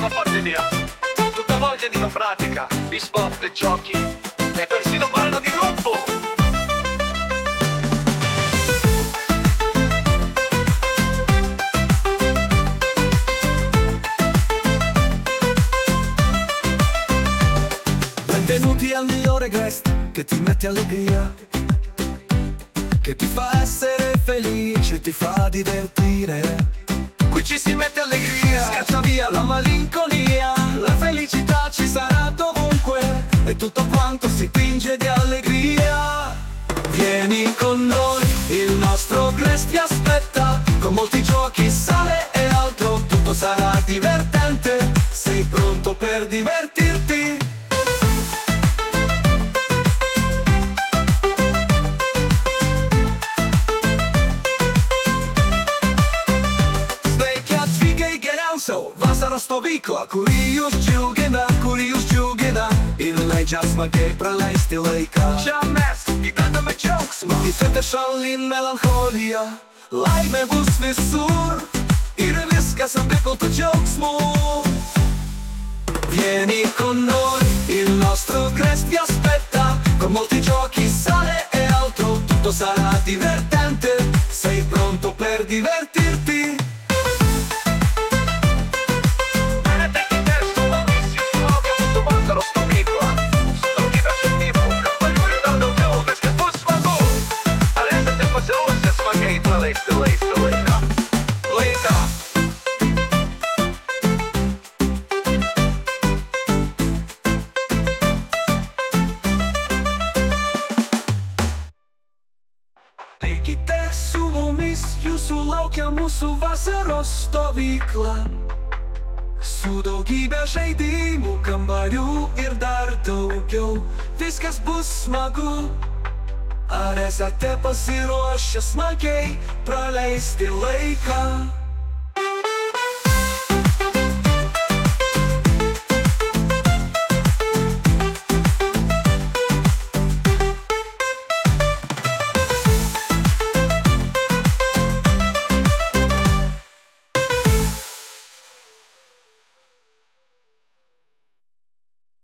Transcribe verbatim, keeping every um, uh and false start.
una forte idea. Tutta voglia di una pratica, di sport e giochi, e persino ballo di gruppo. Benvenuti al migliore guest che ti mette allegria, che ti fa essere felice, ti fa divertire. Qui ci si mette allegria, scaccia via la malinconia, la felicità ci sarà dovunque e tutto quanto si tinge di allegria. Vieni con noi, il nostro Grest ti aspetta, con molti giochi, sale e altro, tutto sarà divertente. Sei pronto per divertirti? So, was rozstowiko, Kurius Dżugina, Kurius Dżugina. Ile czas ma gej praleisty lejka. Jamais, i gadamy jokes, i ty też szalin melancholia. Lajme bus visur, i reviska som decolto jokes mu. Vieni con noi, il nostro Grest ti aspetta, con molti giochi, sale e altro, tutto sarà divertente. Sei pronto per divertirti? Eikite su mumis, jūsų laukia mūsų vasaros stovykla. Su daugybė žaidimų, kambarių ir dar daugiau. Viskas bus smagu. Ar esate pasiruošę smagiai praleisti laiką?